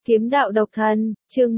Kiếm đạo độc thân, chương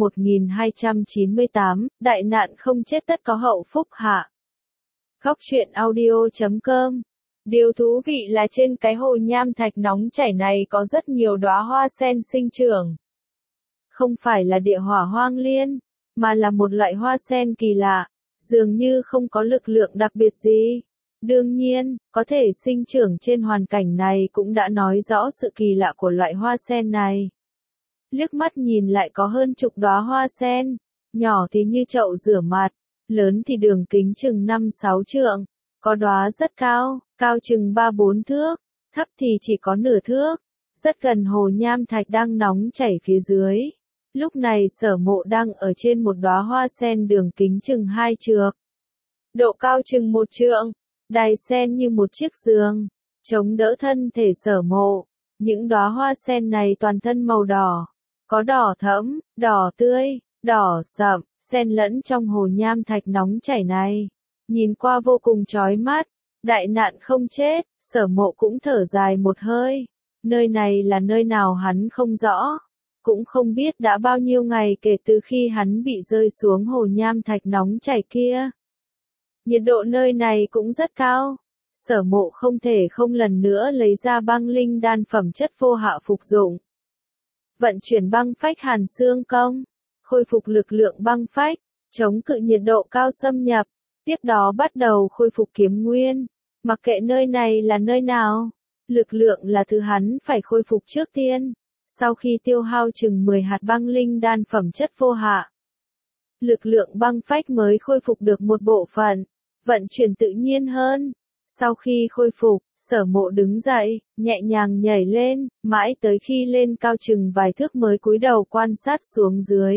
1298, đại nạn không chết tất có hậu phúc hạ. Góc truyện audio.com. Điều thú vị là trên cái hồ nham thạch nóng chảy này có rất nhiều đóa hoa sen sinh trưởng. Không phải là địa hỏa hoang liên, mà là một loại hoa sen kỳ lạ, dường như không có lực lượng đặc biệt gì. Đương nhiên, có thể sinh trưởng trên hoàn cảnh này cũng đã nói rõ sự kỳ lạ của loại hoa sen này. Liếc mắt nhìn lại có hơn chục đóa hoa sen, nhỏ thì như chậu rửa mặt, lớn thì đường kính chừng 5-6 trượng, có đóa rất cao, cao chừng 3-4 thước, thấp thì chỉ có nửa thước, rất gần hồ nham thạch đang nóng chảy phía dưới. Lúc này Sở Mộ đang ở trên một đóa hoa sen đường kính chừng 2 trượng, độ cao chừng 1 trượng, đài sen như một chiếc giường, chống đỡ thân thể Sở Mộ. Những đóa hoa sen này toàn thân màu đỏ, có đỏ thẫm, đỏ tươi, đỏ sậm, xen lẫn trong hồ nham thạch nóng chảy này. Nhìn qua vô cùng chói mắt, đại nạn không chết, Sở Mộ cũng thở dài một hơi. Nơi này là nơi nào hắn không rõ, cũng không biết đã bao nhiêu ngày kể từ khi hắn bị rơi xuống hồ nham thạch nóng chảy kia. Nhiệt độ nơi này cũng rất cao. Sở Mộ không thể không lần nữa lấy ra băng linh đan phẩm chất vô hạ phục dụng. Vận chuyển băng phách hàn xương công, khôi phục lực lượng băng phách, chống cự nhiệt độ cao xâm nhập, tiếp đó bắt đầu khôi phục kiếm nguyên. Mặc kệ nơi này là nơi nào, lực lượng là thứ hắn phải khôi phục trước tiên. Sau khi tiêu hao chừng 10 hạt băng linh đan phẩm chất vô hạ, lực lượng băng phách mới khôi phục được một bộ phận, vận chuyển tự nhiên hơn. Sau khi khôi phục, Sở Mộ đứng dậy, nhẹ nhàng nhảy lên, mãi tới khi lên cao chừng vài thước mới cúi đầu quan sát xuống dưới.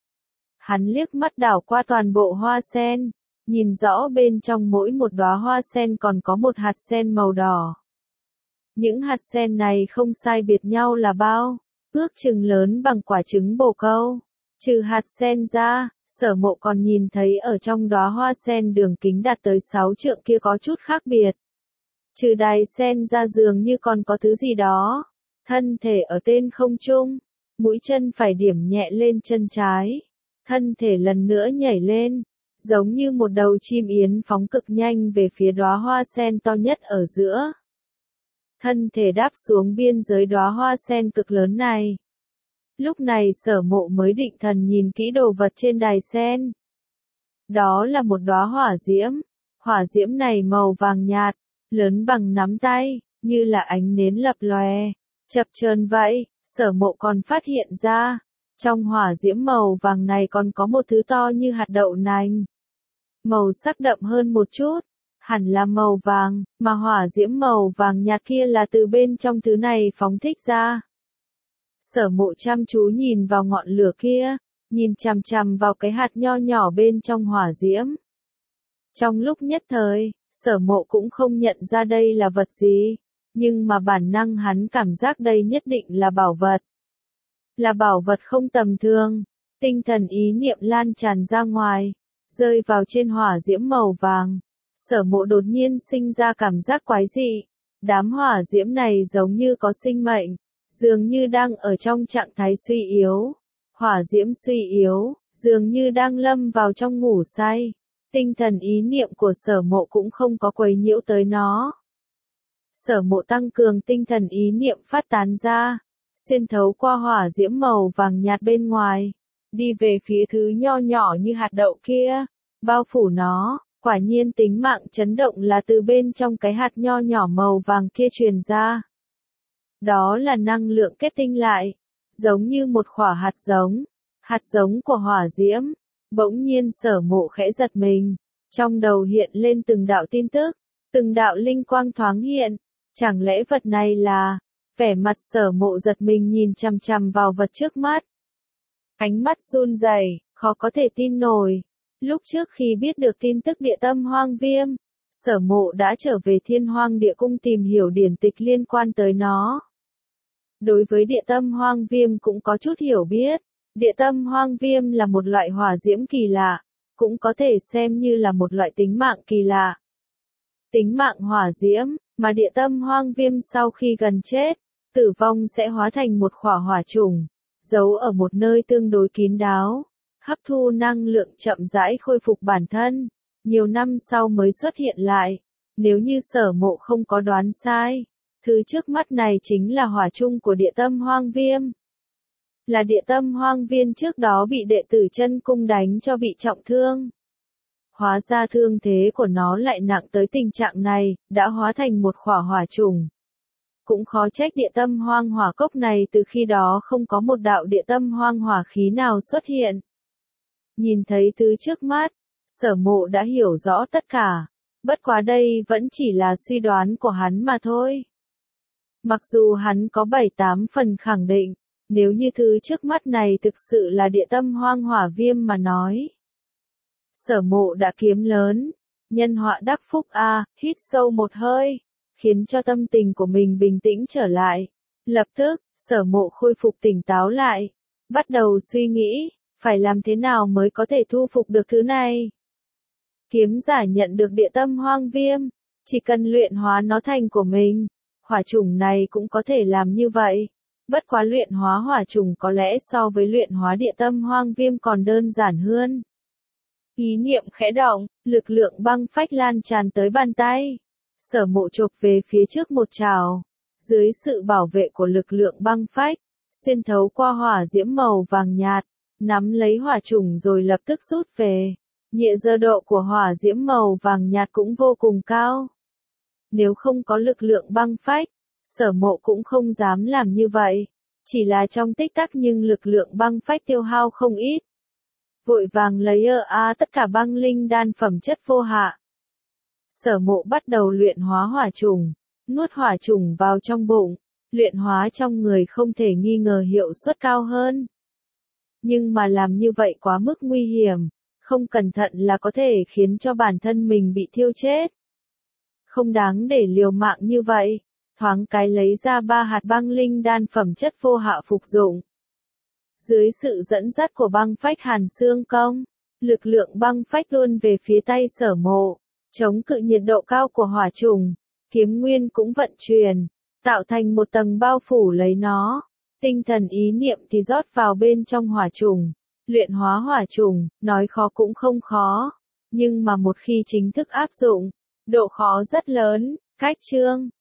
Hắn liếc mắt đảo qua toàn bộ hoa sen, nhìn rõ bên trong mỗi một đóa hoa sen còn có một hạt sen màu đỏ. Những hạt sen này không sai biệt nhau là bao, ước chừng lớn bằng quả trứng bồ câu. Trừ hạt sen ra, Sở Mộ còn nhìn thấy ở trong đóa hoa sen đường kính đạt tới 6 trượng kia có chút khác biệt. Trừ đài sen ra dường như còn có thứ gì đó. Thân thể ở trên không trung, mũi chân phải điểm nhẹ lên chân trái. Thân thể lần nữa nhảy lên, giống như một đầu chim yến phóng cực nhanh về phía đóa hoa sen to nhất ở giữa. Thân thể đáp xuống biên giới đóa hoa sen cực lớn này. Lúc này Sở Mộ mới định thần nhìn kỹ đồ vật trên đài sen. Đó là một đóa hỏa diễm này màu vàng nhạt, lớn bằng nắm tay, như là ánh nến lập lòe, chập chờn vậy. Sở Mộ còn phát hiện ra, trong hỏa diễm màu vàng này còn có một thứ to như hạt đậu nành. Màu sắc đậm hơn một chút, hẳn là màu vàng, mà hỏa diễm màu vàng nhạt kia là từ bên trong thứ này phóng thích ra. Sở Mộ chăm chú nhìn vào ngọn lửa kia, nhìn chằm chằm vào cái hạt nho nhỏ bên trong hỏa diễm. Trong lúc nhất thời, Sở Mộ cũng không nhận ra đây là vật gì, nhưng mà bản năng hắn cảm giác đây nhất định là bảo vật. Là bảo vật không tầm thường. Tinh thần ý niệm lan tràn ra ngoài, rơi vào trên hỏa diễm màu vàng. Sở Mộ đột nhiên sinh ra cảm giác quái dị. Đám hỏa diễm này giống như có sinh mệnh, dường như đang ở trong trạng thái suy yếu. Hỏa diễm suy yếu, dường như đang lâm vào trong ngủ say. Tinh thần ý niệm của Sở Mộ cũng không có quấy nhiễu tới nó. Sở Mộ tăng cường tinh thần ý niệm phát tán ra, xuyên thấu qua hỏa diễm màu vàng nhạt bên ngoài, đi về phía thứ nho nhỏ như hạt đậu kia, bao phủ nó. Quả nhiên tính mạng chấn động là từ bên trong cái hạt nho nhỏ màu vàng kia truyền ra. Đó là năng lượng kết tinh lại, giống như một quả hạt giống của hỏa diễm. Bỗng nhiên Sở Mộ khẽ giật mình, trong đầu hiện lên từng đạo tin tức, từng đạo linh quang thoáng hiện. Chẳng lẽ vật này là... Vẻ mặt Sở Mộ giật mình nhìn chằm chằm vào vật trước mắt. Ánh mắt run rẩy, khó có thể tin nổi. Lúc trước khi biết được tin tức địa tâm hoang viêm, Sở Mộ đã trở về Thiên Hoang Địa Cung tìm hiểu điển tịch liên quan tới nó. Đối với địa tâm hoang viêm cũng có chút hiểu biết. Địa tâm hoang viêm là một loại hỏa diễm kỳ lạ, cũng có thể xem như là một loại tính mạng kỳ lạ. Tính mạng hỏa diễm, mà địa tâm hoang viêm sau khi gần chết, tử vong sẽ hóa thành một khỏa hỏa trùng, giấu ở một nơi tương đối kín đáo, hấp thu năng lượng chậm rãi khôi phục bản thân, nhiều năm sau mới xuất hiện lại. Nếu như Sở Mộ không có đoán sai, thứ trước mắt này chính là hỏa chung của địa tâm hoang viêm. Là địa tâm hoang viên trước đó bị đệ tử chân cung đánh cho bị trọng thương. Hóa ra thương thế của nó lại nặng tới tình trạng này, đã hóa thành một khỏa hỏa trùng. Cũng khó trách địa tâm hoang hỏa cốc này từ khi đó không có một đạo địa tâm hoang hỏa khí nào xuất hiện. Nhìn thấy thứ trước mắt, Sở Mộ đã hiểu rõ tất cả. Bất quá đây vẫn chỉ là suy đoán của hắn mà thôi. Mặc dù hắn có 7-8 phần khẳng định, nếu như thứ trước mắt này thực sự là địa tâm hoang hỏa viêm mà nói. Sở Mộ đã kiếm lớn, nhân họa đắc phúc a, hít sâu một hơi, khiến cho tâm tình của mình bình tĩnh trở lại. Lập tức, Sở Mộ khôi phục tỉnh táo lại, bắt đầu suy nghĩ, phải làm thế nào mới có thể thu phục được thứ này. Kiếm giả nhận được địa tâm hoang viêm, chỉ cần luyện hóa nó thành của mình, hỏa chủng này cũng có thể làm như vậy. Bất quá luyện hóa hỏa trùng có lẽ so với luyện hóa địa tâm hoang viêm còn đơn giản hơn. Ý niệm khẽ động, lực lượng băng phách lan tràn tới bàn tay. Sở Mộ chộp về phía trước một trào. Dưới sự bảo vệ của lực lượng băng phách, xuyên thấu qua hỏa diễm màu vàng nhạt, nắm lấy hỏa trùng rồi lập tức rút về. Nhiệt độ của hỏa diễm màu vàng nhạt cũng vô cùng cao. Nếu không có lực lượng băng phách, Sở Mộ cũng không dám làm như vậy. Chỉ là trong tích tắc nhưng lực lượng băng phách tiêu hao không ít. Vội vàng lấy tất cả băng linh đan phẩm chất vô hạ. Sở Mộ bắt đầu luyện hóa hỏa trùng, nuốt hỏa trùng vào trong bụng, luyện hóa trong người không thể nghi ngờ hiệu suất cao hơn. Nhưng mà làm như vậy quá mức nguy hiểm, không cẩn thận là có thể khiến cho bản thân mình bị thiêu chết. Không đáng để liều mạng như vậy, thoáng cái lấy ra 3 hạt băng linh đan phẩm chất vô hạ phục dụng. Dưới sự dẫn dắt của băng phách hàn xương công, lực lượng băng phách luôn về phía tay Sở Mộ, chống cự nhiệt độ cao của hỏa trùng, kiếm nguyên cũng vận chuyển, tạo thành một tầng bao phủ lấy nó. Tinh thần ý niệm thì rót vào bên trong hỏa trùng, luyện hóa hỏa trùng, nói khó cũng không khó, nhưng mà một khi chính thức áp dụng, độ khó rất lớn. Cách chương